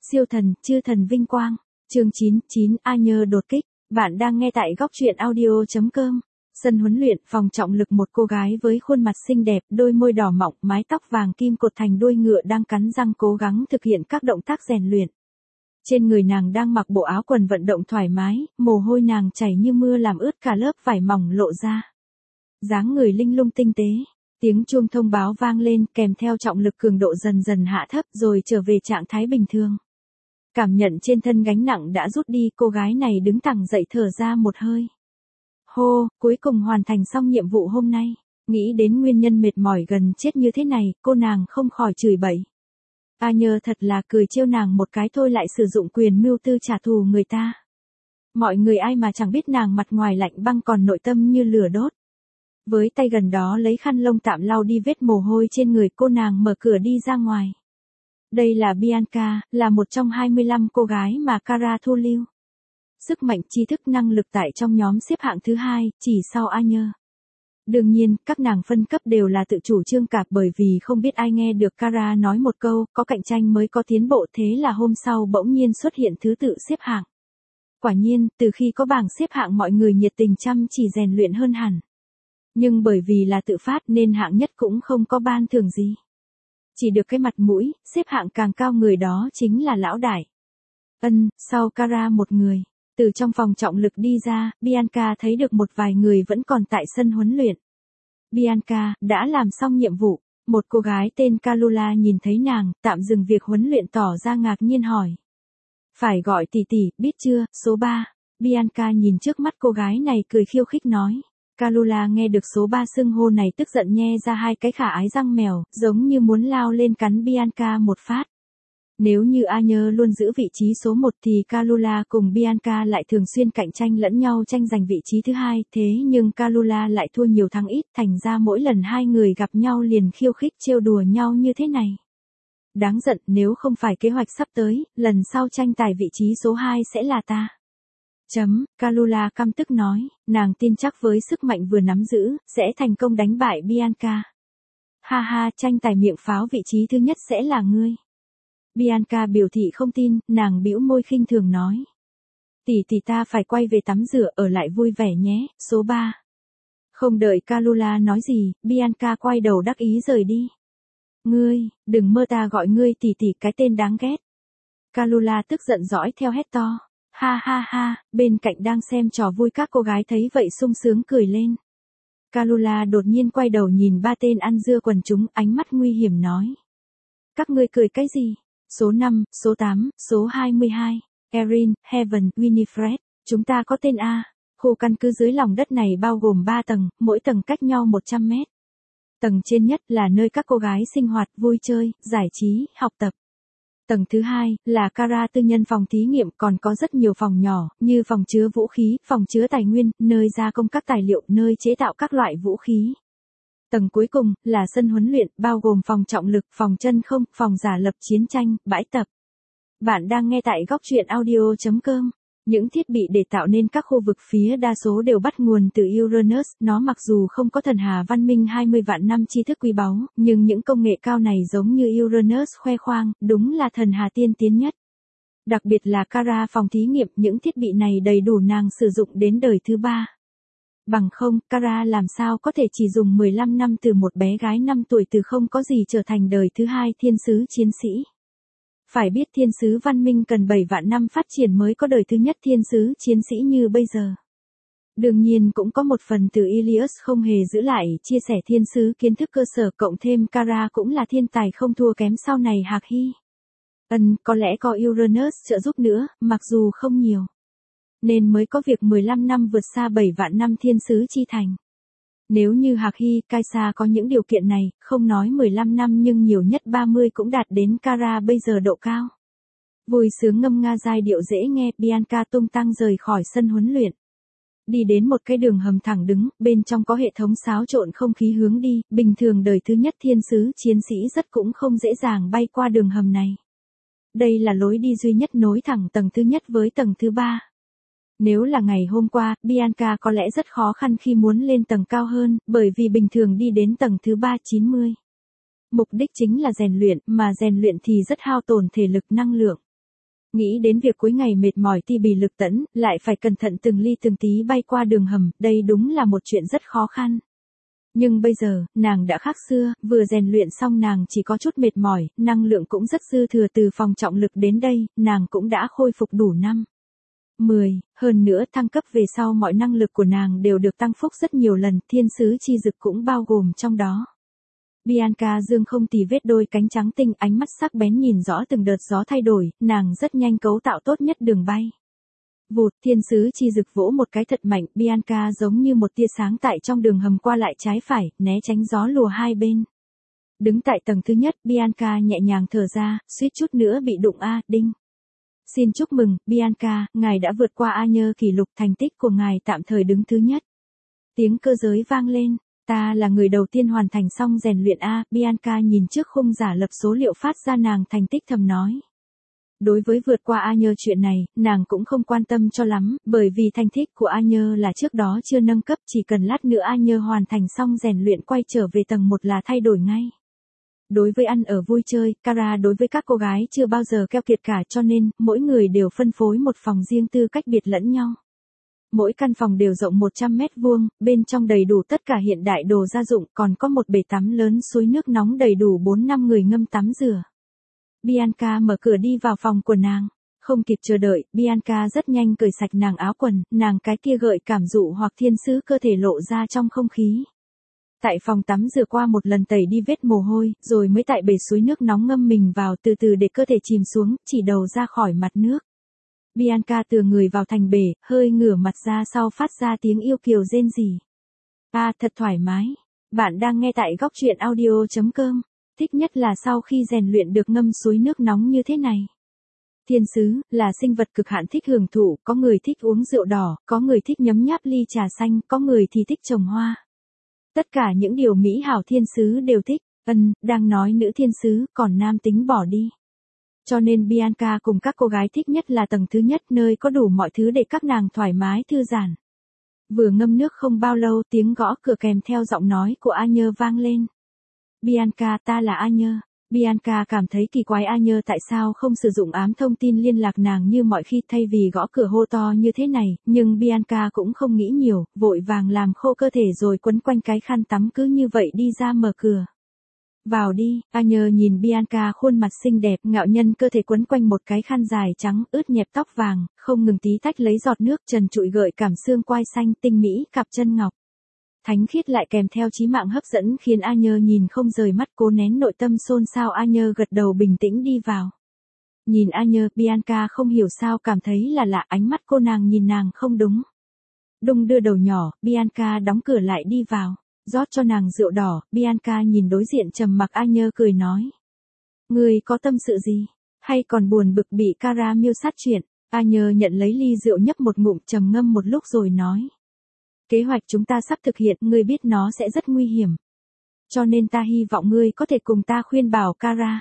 Siêu thần, chư thần vinh quang. Chương 9 A Nhơ đột kích. Bạn đang nghe tại góc truyện audio.com. Sân huấn luyện, phòng trọng lực, một cô gái với khuôn mặt xinh đẹp, đôi môi đỏ mọng, mái tóc vàng kim cột thành đuôi ngựa đang cắn răng cố gắng thực hiện các động tác rèn luyện. Trên người nàng đang mặc bộ áo quần vận động thoải mái, mồ hôi nàng chảy như mưa làm ướt cả lớp vải mỏng lộ ra. Dáng người linh lung tinh tế. Tiếng chuông thông báo vang lên kèm theo trọng lực cường độ dần dần hạ thấp rồi trở về trạng thái bình thường. Cảm nhận trên thân gánh nặng đã rút đi, cô gái này đứng thẳng dậy thở ra một hơi. Hô, cuối cùng hoàn thành xong nhiệm vụ hôm nay. Nghĩ đến nguyên nhân mệt mỏi gần chết như thế này, cô nàng không khỏi chửi bậy. A Nhơ thật là cười trêu nàng một cái thôi lại sử dụng quyền mưu tư trả thù người ta. Mọi người ai mà chẳng biết nàng mặt ngoài lạnh băng còn nội tâm như lửa đốt. Với tay gần đó lấy khăn lông tạm lau đi vết mồ hôi trên người, cô nàng mở cửa đi ra ngoài. Đây là Bianca, là một trong 25 cô gái mà Kara thu lưu. Sức mạnh, tri thức, năng lực tại trong nhóm xếp hạng thứ 2, chỉ sau A Nhơ. Đương nhiên, các nàng phân cấp đều là tự chủ trương cả, bởi vì không biết ai nghe được Kara nói một câu, có cạnh tranh mới có tiến bộ, thế là hôm sau bỗng nhiên xuất hiện thứ tự xếp hạng. Quả nhiên, từ khi có bảng xếp hạng mọi người nhiệt tình chăm chỉ rèn luyện hơn hẳn. Nhưng bởi vì là tự phát nên hạng nhất cũng không có ban thưởng gì. Chỉ được cái mặt mũi, xếp hạng càng cao người đó chính là lão đại. Sau Kara một người. Từ trong phòng trọng lực đi ra, Bianca thấy được một vài người vẫn còn tại sân huấn luyện. Bianca, đã làm xong nhiệm vụ. Một cô gái tên Kalula nhìn thấy nàng, tạm dừng việc huấn luyện tỏ ra ngạc nhiên hỏi. Phải gọi tỷ tỷ, biết chưa, số 3. Bianca nhìn trước mắt cô gái này cười khiêu khích nói. Kalula nghe được số 3 xưng hô này tức giận nhe ra hai cái khả ái răng mèo, giống như muốn lao lên cắn Bianca một phát. Nếu như A Nhơ luôn giữ vị trí số 1 thì Kalula cùng Bianca lại thường xuyên cạnh tranh lẫn nhau tranh giành vị trí thứ 2, thế nhưng Kalula lại thua nhiều thắng ít, thành ra mỗi lần hai người gặp nhau liền khiêu khích trêu đùa nhau như thế này. Đáng giận, nếu không phải kế hoạch sắp tới, lần sau tranh tài vị trí số 2 sẽ là ta. Kalula căm tức nói, nàng tin chắc với sức mạnh vừa nắm giữ, sẽ thành công đánh bại Bianca. Ha ha, tranh tài miệng pháo vị trí thứ nhất sẽ là ngươi. Bianca biểu thị không tin, nàng bĩu môi khinh thường nói. Tỷ ta phải quay về tắm rửa, ở lại vui vẻ nhé, số 3. Không đợi Kalula nói gì, Bianca quay đầu đắc ý rời đi. Ngươi, đừng mơ ta gọi ngươi tỷ cái tên đáng ghét. Kalula tức giận dõi theo hét to. Ha ha ha, bên cạnh đang xem trò vui các cô gái thấy vậy sung sướng cười lên. Kalula đột nhiên quay đầu nhìn ba tên ăn dưa quần chúng, ánh mắt nguy hiểm nói. Các ngươi cười cái gì? Số 5, số 8, số 22, Erin, Heaven, Winifred, chúng ta có tên A. Khu căn cứ dưới lòng đất này bao gồm 3 tầng, mỗi tầng cách nhau 100 mét. Tầng trên nhất là nơi các cô gái sinh hoạt, vui chơi, giải trí, học tập. Tầng thứ 2 là Kara tư nhân phòng thí nghiệm, còn có rất nhiều phòng nhỏ, như phòng chứa vũ khí, phòng chứa tài nguyên, nơi gia công các tài liệu, nơi chế tạo các loại vũ khí. Tầng cuối cùng là sân huấn luyện, bao gồm phòng trọng lực, phòng chân không, phòng giả lập chiến tranh, bãi tập. Bạn đang nghe tại góc truyện audio.com. Những thiết bị để tạo nên các khu vực phía đa số đều bắt nguồn từ Uranus, nó mặc dù không có thần hà văn minh 20 vạn năm tri thức quý báu, nhưng những công nghệ cao này giống như Uranus khoe khoang, đúng là thần hà tiên tiến nhất. Đặc biệt là Kara phòng thí nghiệm, những thiết bị này đầy đủ nàng sử dụng đến đời thứ 3. Bằng không, Kara làm sao có thể chỉ dùng 15 năm từ một bé gái 5 tuổi từ không có gì trở thành đời thứ 2 thiên sứ chiến sĩ. Phải biết thiên sứ văn minh cần 7 vạn năm phát triển mới có đời thứ nhất thiên sứ chiến sĩ như bây giờ. Đương nhiên cũng có một phần từ Ilios không hề giữ lại, chia sẻ thiên sứ kiến thức cơ sở, cộng thêm Kara cũng là thiên tài không thua kém sau này Hạc Hy. Có lẽ có Uranus trợ giúp nữa, mặc dù không nhiều. Nên mới có việc 15 năm vượt xa 7 vạn năm thiên sứ chi thành. Nếu như Hạc Hy, Kaisa có những điều kiện này, không nói 15 năm nhưng nhiều nhất 30 cũng đạt đến Kara bây giờ độ cao. Vui sướng ngâm nga giai điệu dễ nghe, Bianca tung tăng rời khỏi sân huấn luyện. Đi đến một cái đường hầm thẳng đứng, bên trong có hệ thống xáo trộn không khí hướng đi, bình thường đời thứ nhất thiên sứ chiến sĩ rất cũng không dễ dàng bay qua đường hầm này. Đây là lối đi duy nhất nối thẳng tầng thứ nhất với tầng thứ 3. Nếu là ngày hôm qua, Bianca có lẽ rất khó khăn khi muốn lên tầng cao hơn, bởi vì bình thường đi đến tầng thứ 390. Mục đích chính là rèn luyện, mà rèn luyện thì rất hao tổn thể lực năng lượng. Nghĩ đến việc cuối ngày mệt mỏi ti bì lực tẫn, lại phải cẩn thận từng ly từng tí bay qua đường hầm, đây đúng là một chuyện rất khó khăn. Nhưng bây giờ, nàng đã khác xưa, vừa rèn luyện xong nàng chỉ có chút mệt mỏi, năng lượng cũng rất dư thừa từ phòng trọng lực đến đây, nàng cũng đã khôi phục đủ 10, hơn nữa thăng cấp về sau mọi năng lực của nàng đều được tăng phúc rất nhiều lần, thiên sứ chi dực cũng bao gồm trong đó. Bianca dương không tì vết đôi cánh trắng tinh, ánh mắt sắc bén nhìn rõ từng đợt gió thay đổi, nàng rất nhanh cấu tạo tốt nhất đường bay. Vụt, thiên sứ chi dực vỗ một cái thật mạnh, Bianca giống như một tia sáng tại trong đường hầm qua lại trái phải, né tránh gió lùa hai bên. Đứng tại tầng thứ nhất, Bianca nhẹ nhàng thở ra, suýt chút nữa bị đụng đinh. Xin chúc mừng, Bianca, ngài đã vượt qua Añơ kỷ lục, thành tích của ngài tạm thời đứng thứ nhất. Tiếng cơ giới vang lên, ta là người đầu tiên hoàn thành xong rèn luyện Bianca nhìn trước khung giả lập số liệu phát ra nàng thành tích thầm nói. Đối với vượt qua Añơ chuyện này, nàng cũng không quan tâm cho lắm, bởi vì thành tích của Añơ là trước đó chưa nâng cấp, chỉ cần lát nữa Añơ hoàn thành xong rèn luyện quay trở về tầng 1 là thay đổi ngay. Đối với ăn ở vui chơi, Kara đối với các cô gái chưa bao giờ keo kiệt cả, cho nên, mỗi người đều phân phối một phòng riêng tư cách biệt lẫn nhau. Mỗi căn phòng đều rộng 100 mét vuông, bên trong đầy đủ tất cả hiện đại đồ gia dụng, còn có một bể tắm lớn suối nước nóng đầy đủ 4-5 người ngâm tắm rửa. Bianca mở cửa đi vào phòng của nàng. Không kịp chờ đợi, Bianca rất nhanh cởi sạch nàng áo quần, nàng cái kia gợi cảm dụ hoặc thiên sứ cơ thể lộ ra trong không khí. Tại phòng tắm rửa qua một lần tẩy đi vết mồ hôi, rồi mới tại bể suối nước nóng ngâm mình vào từ từ để cơ thể chìm xuống, chỉ đầu ra khỏi mặt nước. Bianca tựa người vào thành bể, hơi ngửa mặt ra sau phát ra tiếng yêu kiều rên rỉ. Thật thoải mái. Bạn đang nghe tại góc truyện audio.com. Thích nhất là sau khi rèn luyện được ngâm suối nước nóng như thế này. Thiên sứ, là sinh vật cực hạn thích hưởng thụ, có người thích uống rượu đỏ, có người thích nhấm nháp ly trà xanh, có người thì thích trồng hoa. Tất cả những điều mỹ hảo thiên sứ đều thích, đang nói nữ thiên sứ, còn nam tính bỏ đi. Cho nên Bianca cùng các cô gái thích nhất là tầng thứ nhất, nơi có đủ mọi thứ để các nàng thoải mái thư giãn. Vừa ngâm nước không bao lâu, tiếng gõ cửa kèm theo giọng nói của Añơ vang lên. Bianca, ta là Añơ. Bianca cảm thấy kỳ quái, Añơ tại sao không sử dụng ám thông tin liên lạc nàng như mọi khi thay vì gõ cửa hô to như thế này, nhưng Bianca cũng không nghĩ nhiều, vội vàng làm khô cơ thể rồi quấn quanh cái khăn tắm cứ như vậy đi ra mở cửa. Vào đi, Añơ nhìn Bianca khuôn mặt xinh đẹp, ngạo nhân cơ thể quấn quanh một cái khăn dài trắng, ướt nhẹp tóc vàng, không ngừng tí tách lấy giọt nước trần trụi gợi cảm xương quai xanh tinh mỹ, cặp chân ngọc. Thánh khiết lại kèm theo chí mạng hấp dẫn khiến Añơ nhìn không rời mắt, cố nén nội tâm xôn xao. Añơ gật đầu bình tĩnh đi vào. Nhìn Añơ, Bianca không hiểu sao cảm thấy là lạ, ánh mắt cô nàng nhìn nàng không đúng. Đung đưa đầu nhỏ, Bianca đóng cửa lại đi vào. Rót cho nàng rượu đỏ, Bianca nhìn đối diện trầm mặc Añơ cười nói. Người có tâm sự gì? Hay còn buồn bực bị Kara miêu sát chuyện? Añơ nhận lấy ly rượu nhấp một ngụm trầm ngâm một lúc rồi nói. Kế hoạch chúng ta sắp thực hiện, ngươi biết nó sẽ rất nguy hiểm. Cho nên ta hy vọng ngươi có thể cùng ta khuyên bảo Kara.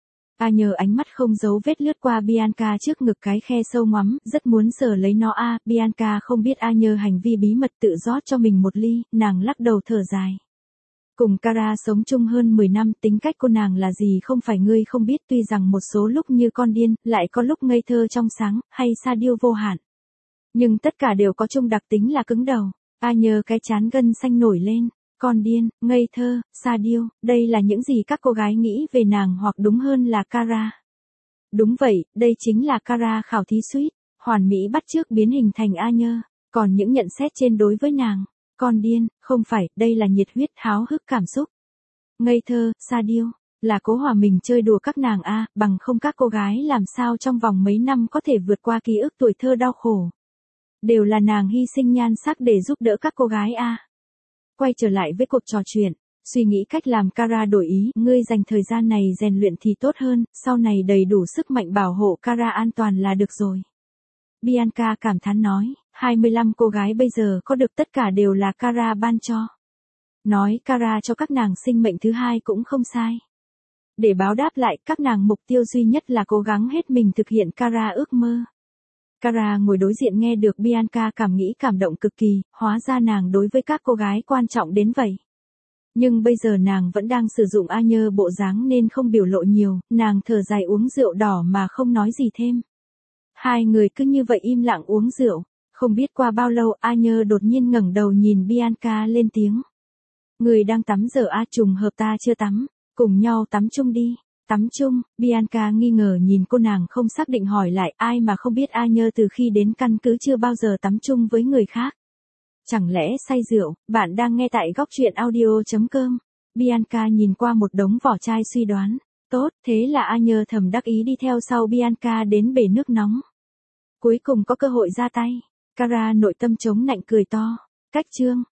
Añơ ánh mắt không giấu vết lướt qua Bianca trước ngực cái khe sâu ngoắm, rất muốn sờ lấy nó. Bianca không biết Añơ hành vi bí mật tự rót cho mình một ly, nàng lắc đầu thở dài. Cùng Kara sống chung hơn 10 năm, tính cách cô nàng là gì không phải ngươi không biết, tuy rằng một số lúc như con điên, lại có lúc ngây thơ trong sáng, hay sa điêu vô hạn. Nhưng tất cả đều có chung đặc tính là cứng đầu. Añơ cái trán gân xanh nổi lên. Con điên, ngây thơ, sa điêu, đây là những gì các cô gái nghĩ về nàng, hoặc đúng hơn là Kara. Đúng vậy, đây chính là Kara khảo thí suýt, hoàn mỹ bắt chước biến hình thành Añơ. Còn những nhận xét trên đối với nàng, con điên, không phải, đây là nhiệt huyết, háo hức cảm xúc. Ngây thơ, sa điêu, là cố hòa mình chơi đùa các nàng bằng không các cô gái làm sao trong vòng mấy năm có thể vượt qua ký ức tuổi thơ đau khổ. Đều là nàng hy sinh nhan sắc để giúp đỡ các cô gái Quay trở lại với cuộc trò chuyện, suy nghĩ cách làm Kara đổi ý, ngươi dành thời gian này rèn luyện thì tốt hơn, sau này đầy đủ sức mạnh bảo hộ Kara an toàn là được rồi. Bianca cảm thán nói, 25 cô gái bây giờ có được tất cả đều là Kara ban cho. Nói Kara cho các nàng sinh mệnh thứ hai cũng không sai. Để báo đáp lại, các nàng mục tiêu duy nhất là cố gắng hết mình thực hiện Kara ước mơ. Kara ngồi đối diện nghe được Bianca cảm nghĩ cảm động cực kỳ, hóa ra nàng đối với các cô gái quan trọng đến vậy. Nhưng bây giờ nàng vẫn đang sử dụng Añơ bộ dáng nên không biểu lộ nhiều, nàng thở dài uống rượu đỏ mà không nói gì thêm. Hai người cứ như vậy im lặng uống rượu. Không biết qua bao lâu A Nhơ đột nhiên ngẩng đầu nhìn Bianca lên tiếng. Người đang tắm giờ A, trùng hợp ta chưa tắm, cùng nhau tắm chung đi. Tắm chung, Bianca nghi ngờ nhìn cô, nàng không xác định hỏi lại, ai mà không biết A Nhơ từ khi đến căn cứ chưa bao giờ tắm chung với người khác. Chẳng lẽ say rượu? Bạn đang nghe tại góc truyện audio.com. Bianca nhìn qua một đống vỏ chai suy đoán. Tốt, thế là A Nhơ thầm đắc ý đi theo sau Bianca đến bể nước nóng. Cuối cùng có cơ hội ra tay. Cara nội tâm chống nạnh cười to. Cách chương.